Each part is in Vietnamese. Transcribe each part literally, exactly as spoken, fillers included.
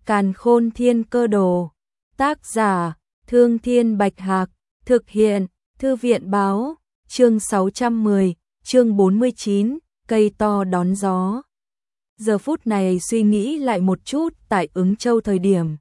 Càn Khôn Thiên Cơ Đồ. Tác giả: Thương Thiên Bạch Hạc. Thực hiện: Thư viện báo. Chương sáu trăm mười, chương bốn mươi chín, cây to đón gió. Giờ phút này suy nghĩ lại một chút, tại Ứng Châu thời điểm,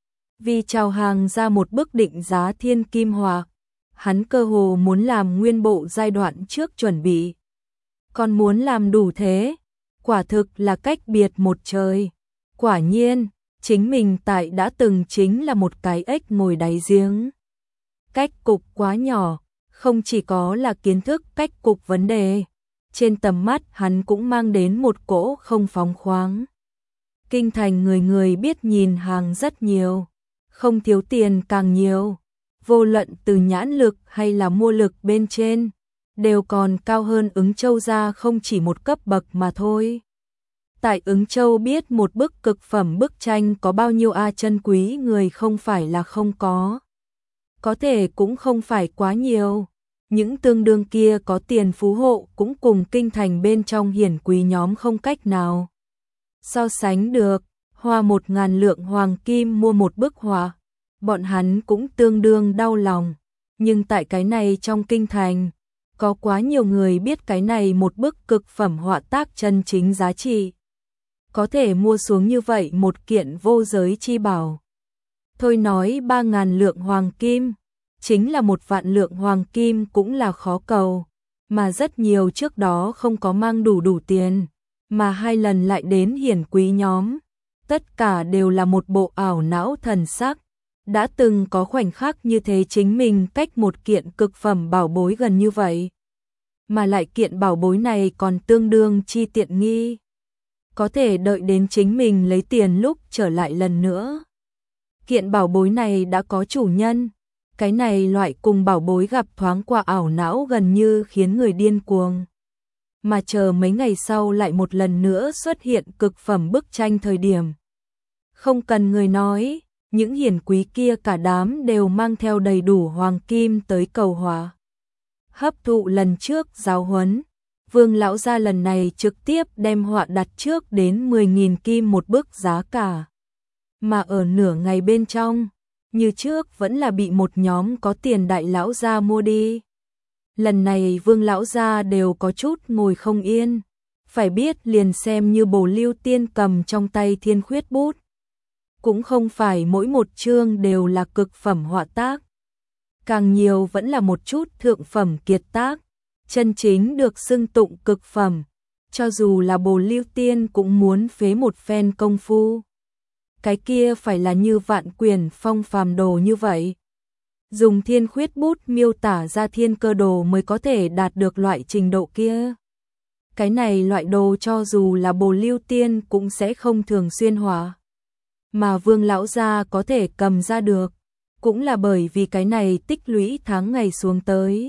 vì chào hàng ra một bức định giá thiên kim họa, hắn cơ hồ muốn làm nguyên bộ giai đoạn trước chuẩn bị. Còn muốn làm đủ thế, quả thực là cách biệt một trời. Quả nhiên, chính mình tại đã từng chính là một cái ếch ngồi đáy giếng. Cách cục quá nhỏ, không chỉ có là kiến thức cách cục vấn đề, trên tầm mắt hắn cũng mang đến một cỗ không phóng khoáng. Kinh thành người người biết nhìn hàng rất nhiều, không thiếu tiền càng nhiều, vô luận từ nhãn lực hay là mua lực bên trên, đều còn cao hơn Ứng Châu ra không chỉ một cấp bậc mà thôi. Tại Ứng Châu biết một bức cực phẩm bức tranh có bao nhiêu a chân quý người không phải là không có. Có thể cũng không phải quá nhiều. Những tương đương kia có tiền phú hộ cũng cùng kinh thành bên trong hiển quý nhóm không cách nào so sánh được. Hoa một ngàn lượng hoàng kim mua một bức họa, bọn hắn cũng tương đương đau lòng. Nhưng tại cái này trong kinh thành, có quá nhiều người biết cái này một bức cực phẩm họa tác chân chính giá trị, có thể mua xuống như vậy một kiện vô giới chi bảo. Thôi nói ba ngàn lượng hoàng kim, chính là một vạn lượng hoàng kim cũng là khó cầu, mà rất nhiều trước đó không có mang đủ đủ tiền, mà hai lần lại đến hiển quý nhóm, tất cả đều là một bộ ảo não thần sắc. Đã từng có khoảnh khắc như thế chính mình cách một kiện cực phẩm bảo bối gần như vậy, mà lại kiện bảo bối này còn tương đương chi tiện nghi, có thể đợi đến chính mình lấy tiền lúc trở lại lần nữa. Kiện bảo bối này đã có chủ nhân, cái này loại cùng bảo bối gặp thoáng qua ảo não gần như khiến người điên cuồng. Mà chờ mấy ngày sau lại một lần nữa xuất hiện cực phẩm bức tranh thời điểm, không cần người nói, những hiển quý kia cả đám đều mang theo đầy đủ hoàng kim tới cầu hòa. Hấp thụ lần trước giáo huấn, Vương lão gia lần này trực tiếp đem họa đặt trước đến mười nghìn kim một bức giá cả. Mà ở nửa ngày bên trong, như trước vẫn là bị một nhóm có tiền đại lão gia mua đi. Lần này Vương lão gia đều có chút ngồi không yên, phải biết liền xem như Bồ Lưu Tiên cầm trong tay thiên khuyết bút, cũng không phải mỗi một chương đều là cực phẩm họa tác, càng nhiều vẫn là một chút thượng phẩm kiệt tác, chân chính được xưng tụng cực phẩm, cho dù là Bồ Lưu Tiên cũng muốn phế một phen công phu. Cái kia phải là như vạn quyển phong phàm đồ như vậy, dùng thiên khuyết bút miêu tả ra thiên cơ đồ mới có thể đạt được loại trình độ kia. Cái này loại đồ cho dù là Bồ Lưu Tiên cũng sẽ không thường xuyên họa, mà Vương lão gia có thể cầm ra được, cũng là bởi vì cái này tích lũy tháng ngày xuống tới,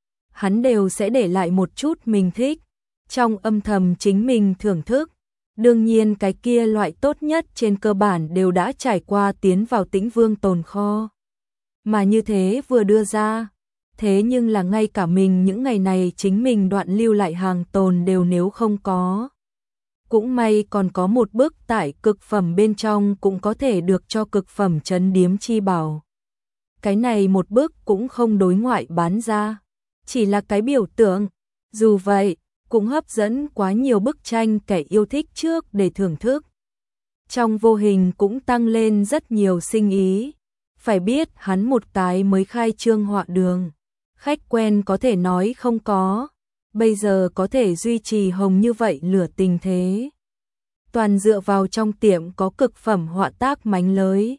hắn đều sẽ để lại một chút mình thích, trong âm thầm chính mình thưởng thức. Đương nhiên cái kia loại tốt nhất trên cơ bản đều đã trải qua tiến vào Tĩnh Vương tồn kho. Mà như thế vừa đưa ra, thế nhưng là ngay cả mình những ngày này chính mình đoạn lưu lại hàng tồn đều nếu không có. Cũng may còn có một bức tại cực phẩm bên trong cũng có thể được cho cực phẩm trấn điếm chi bảo. Cái này một bức cũng không đối ngoại bán ra, chỉ là cái biểu tượng. Dù vậy, cũng hấp dẫn quá nhiều bức tranh kẻ yêu thích trước để thưởng thức. Trong vô hình cũng tăng lên rất nhiều sinh ý. Phải biết hắn một cái mới khai trương họa đường, khách quen có thể nói không có, bây giờ có thể duy trì hồng như vậy lửa tình thế, toàn dựa vào trong tiệm có cực phẩm họa tác mánh lới.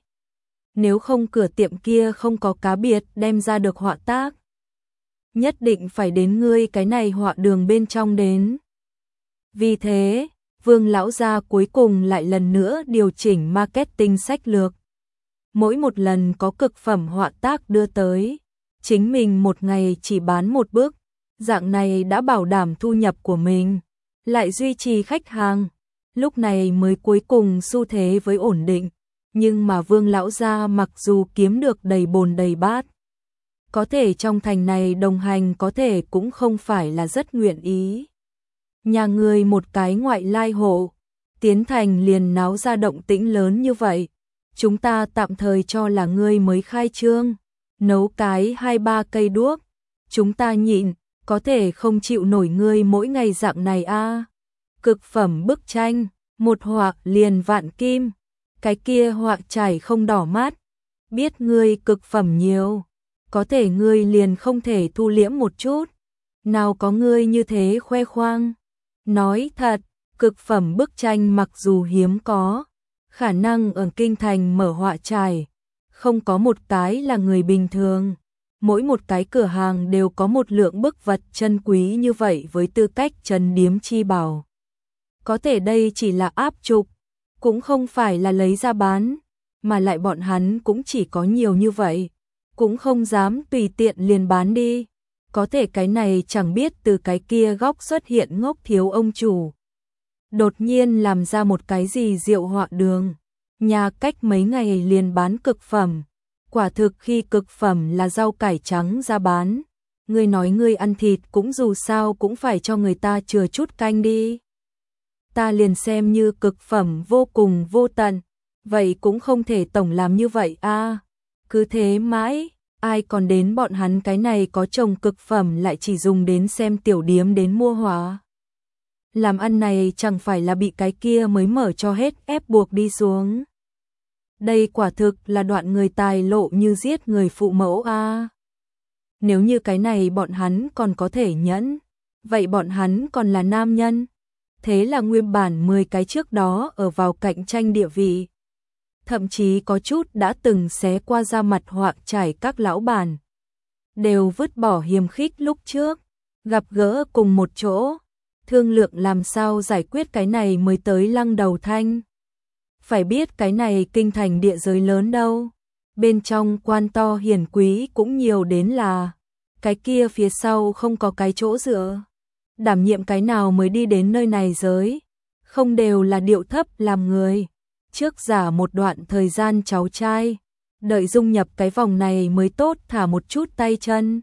Nếu không cửa tiệm kia không có cá biệt đem ra được họa tác, nhất định phải đến ngươi cái này họa đường bên trong đến. Vì thế, Vương lão gia cuối cùng lại lần nữa điều chỉnh marketing sách lược. Mỗi một lần có cực phẩm họa tác đưa tới, chính mình một ngày chỉ bán một bức, dạng này đã bảo đảm thu nhập của mình, lại duy trì khách hàng, lúc này mới cuối cùng xu thế với ổn định. Nhưng mà Vương lão gia mặc dù kiếm được đầy bồn đầy bát, có thể trong thành này đồng hành có thể cũng không phải là rất nguyện ý. Nhà người một cái ngoại lai hộ, tiến thành liền náo ra động tĩnh lớn như vậy, chúng ta tạm thời cho là ngươi mới khai trương, nấu cái hai ba cây đuốc, chúng ta nhịn, có thể không chịu nổi ngươi mỗi ngày dạng này a. Cực phẩm bức tranh, một họa liền vạn kim, cái kia họa trải không đỏ mắt, biết ngươi cực phẩm nhiều, có thể ngươi liền không thể thu liễm một chút, nào có ngươi như thế khoe khoang. Nói thật, cực phẩm bức tranh mặc dù hiếm có, khả năng ở kinh thành mở họa trải, không có một cái là người bình thường. Mỗi một cái cửa hàng đều có một lượng bức vật chân quý như vậy với tư cách trấn điếm chi bảo. Có thể đây chỉ là áp trục, cũng không phải là lấy ra bán, mà lại bọn hắn cũng chỉ có nhiều như vậy, cũng không dám tùy tiện liền bán đi. Có thể cái này chẳng biết từ cái kia góc xuất hiện ngốc thiếu ông chủ. Đột nhiên làm ra một cái gì rượu họa đường, nhà cách mấy ngày liền bán cực phẩm. Quả thực khi cực phẩm là rau cải trắng ra bán, ngươi nói ngươi ăn thịt cũng dù sao cũng phải cho người ta chừa chút canh đi. Ta liền xem như cực phẩm vô cùng vô tận, vậy cũng không thể tổng làm như vậy a. Cứ thế mãi, ai còn đến bọn hắn cái này có trồng cực phẩm lại chỉ dùng đến xem tiểu điếm đến mua hóa. Làm ăn này chẳng phải là bị cái kia mới mở cho hết ép buộc đi xuống. Đây quả thực là đoạn người tài lộ như giết người phụ mẫu a. Nếu như cái này bọn hắn còn có thể nhẫn, vậy bọn hắn còn là nam nhân. Thế là nguyên bản mười cái trước đó ở vào cạnh tranh địa vị. Thậm chí có chút đã từng xé qua da mặt họa trải các lão bản. Đều vứt bỏ hiềm khích lúc trước, gặp gỡ cùng một chỗ, thương lượng làm sao giải quyết cái này mới tới Lăng Đầu Thanh. Phải biết cái này kinh thành địa giới lớn đâu, bên trong quan to hiển quý cũng nhiều đến là, cái kia phía sau không có cái chỗ dựa. Đảm nhiệm cái nào mới đi đến nơi này giới, không đều là điệu thấp làm người, trước giả một đoạn thời gian cháu trai, đợi dung nhập cái vòng này mới tốt thả một chút tay chân.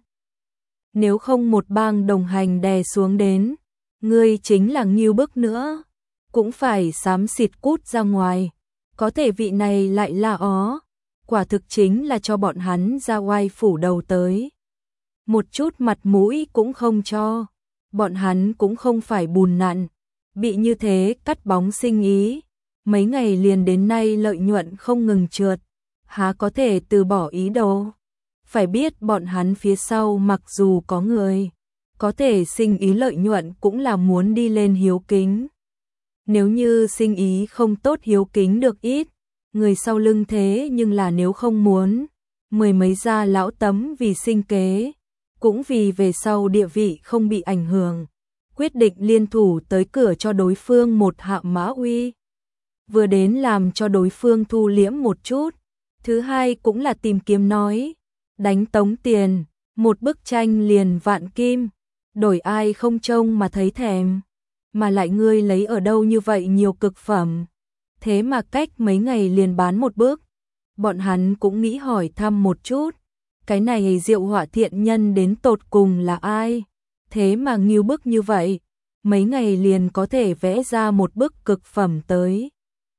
Nếu không một bang đồng hành đè xuống đến, ngươi chính là nghiêu bức nữa, cũng phải xám xịt cút ra ngoài. Có thể vị này lại là ó, quả thực chính là cho bọn hắn ra oai phủ đầu tới. Một chút mặt mũi cũng không cho, bọn hắn cũng không phải bùn nặn, bị như thế cắt bóng sinh ý, mấy ngày liền đến nay lợi nhuận không ngừng trượt, há có thể từ bỏ ý đồ. Phải biết bọn hắn phía sau mặc dù có người, có thể sinh ý lợi nhuận cũng là muốn đi lên hiếu kính. Nếu như sinh ý không tốt hiếu kính được ít, người sau lưng thế nhưng là nếu không muốn, mười mấy gia lão tấm vì sinh kế, cũng vì về sau địa vị không bị ảnh hưởng, quyết định liên thủ tới cửa cho đối phương một hạ mã uy. Vừa đến làm cho đối phương thu liễm một chút, thứ hai cũng là tìm kiếm nói, đánh tống tiền, một bức tranh liền vạn kim, đổi ai không trông mà thấy thèm. Mà lại ngươi lấy ở đâu như vậy nhiều cực phẩm, thế mà cách mấy ngày liền bán một bước. Bọn hắn cũng nghĩ hỏi thăm một chút, cái này diệu họa thiện nhân đến tột cùng là ai, thế mà nghiêu bức như vậy, mấy ngày liền có thể vẽ ra một bức cực phẩm tới.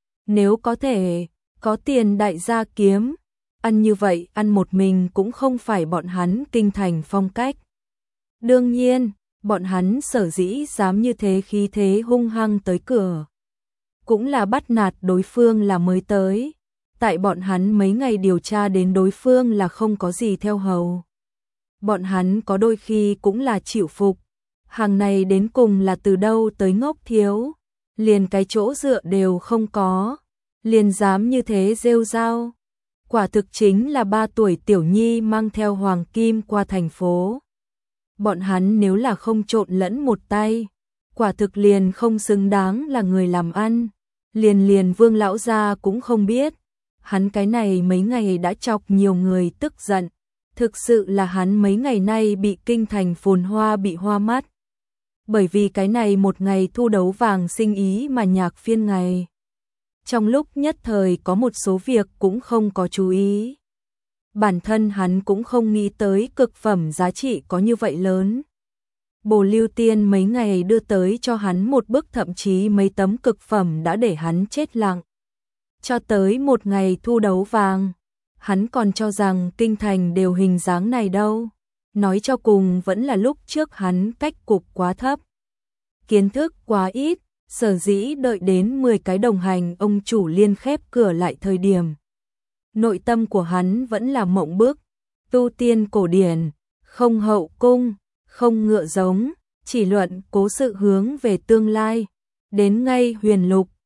Nếu có thể, có tiền đại gia kiếm, ăn như vậy ăn một mình cũng không phải bọn hắn kinh thành phong cách. Đương nhiên, bọn hắn sở dĩ dám như thế khí thế hung hăng tới cửa, cũng là bắt nạt đối phương là mới tới. Tại bọn hắn mấy ngày điều tra đến đối phương là không có gì theo hầu. Bọn hắn có đôi khi cũng là chịu phục. Hàng này đến cùng là từ đâu tới ngốc thiếu, liền cái chỗ dựa đều không có, liền dám như thế rêu rao. Quả thực chính là ba tuổi tiểu nhi mang theo hoàng kim qua thành phố. Bọn hắn nếu là không trộn lẫn một tay, quả thực liền không xứng đáng là người làm ăn. Liền liền Vương lão gia cũng không biết, hắn cái này mấy ngày đã chọc nhiều người tức giận, thực sự là hắn mấy ngày nay bị kinh thành phồn hoa bị hoa mắt. Bởi vì cái này một ngày thu đấu vàng sinh ý mà nhạc phiên ngày. Trong lúc nhất thời có một số việc cũng không có chú ý. Bản thân hắn cũng không nghĩ tới cực phẩm giá trị có như vậy lớn. Bồ Lưu Tiên mấy ngày đưa tới cho hắn một bức thậm chí mấy tấm cực phẩm đã để hắn chết lặng. Cho tới một ngày thu đấu vàng, hắn còn cho rằng kinh thành đều hình dáng này đâu. Nói cho cùng vẫn là lúc trước hắn cách cục quá thấp. Kiến thức quá ít, sở dĩ đợi đến mười cái đồng hành ông chủ liên khép cửa lại thời điểm. Nội tâm của hắn vẫn là mộng bức, tu tiên cổ điển, không hậu cung, không ngựa giống, chỉ luận cố sự hướng về tương lai. Đến ngay huyền lục,